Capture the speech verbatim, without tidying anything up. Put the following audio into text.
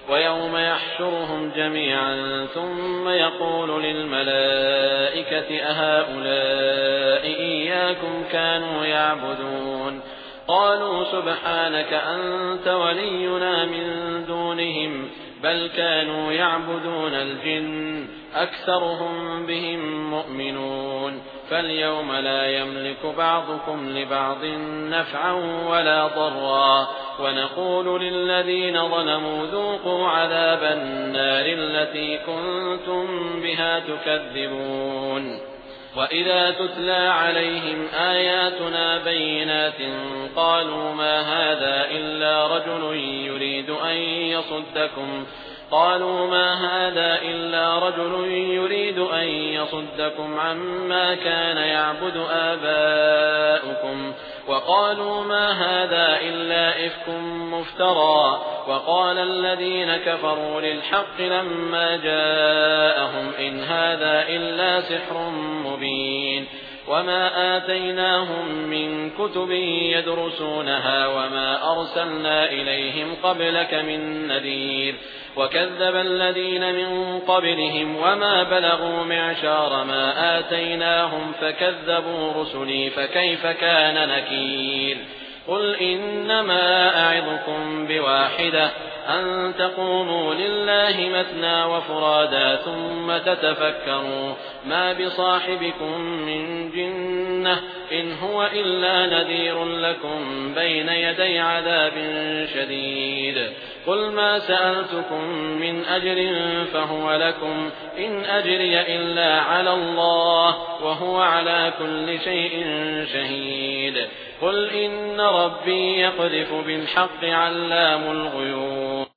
ويوم يحشرهم جميعا ثم يقول للملائكة أهؤلاء إياكم كانوا يعبدون قالوا سبحانك أنت ولينا من دونهم بل كانوا يعبدون الجن أكثرهم بهم مؤمنون فاليوم لا يملك بعضكم لبعض نفعا ولا ضرا ونقول للذين ظلموا ذوقوا عذاب النار التي كنتم بها تكذبون وإذا تتلى عليهم آياتنا بينات قالوا ما هذا إلا رجل يريد أن يصدكم قالوا ما هذا إلا رجل يريد أن يصدكم عما كان يعبد آباؤكم وقالوا ما هذا إلا إفك مفترى وقال الذين كفروا للحق لما جاءهم إن هذا إلا سحر مبين وما آتيناهم من كتب يدرسونها وما أرسلنا إليهم قبلك من نذير وكذب الذين من قبلهم وما بلغوا معشار ما آتيناهم فكذبوا رسلي فكيف كان نكير قل إنما أعظكم بواحدة أن تقوموا لله مثنى وفرادا ثم تتفكروا ما بصاحبكم من جنة إن هو إلا نذير لكم بين يدي عذاب شديد قل ما سألتكم من أجر فهو لكم إن أجري إلا على الله وهو على كل شيء شهيد قل إن ربي يقذف بالحق علام الغيوب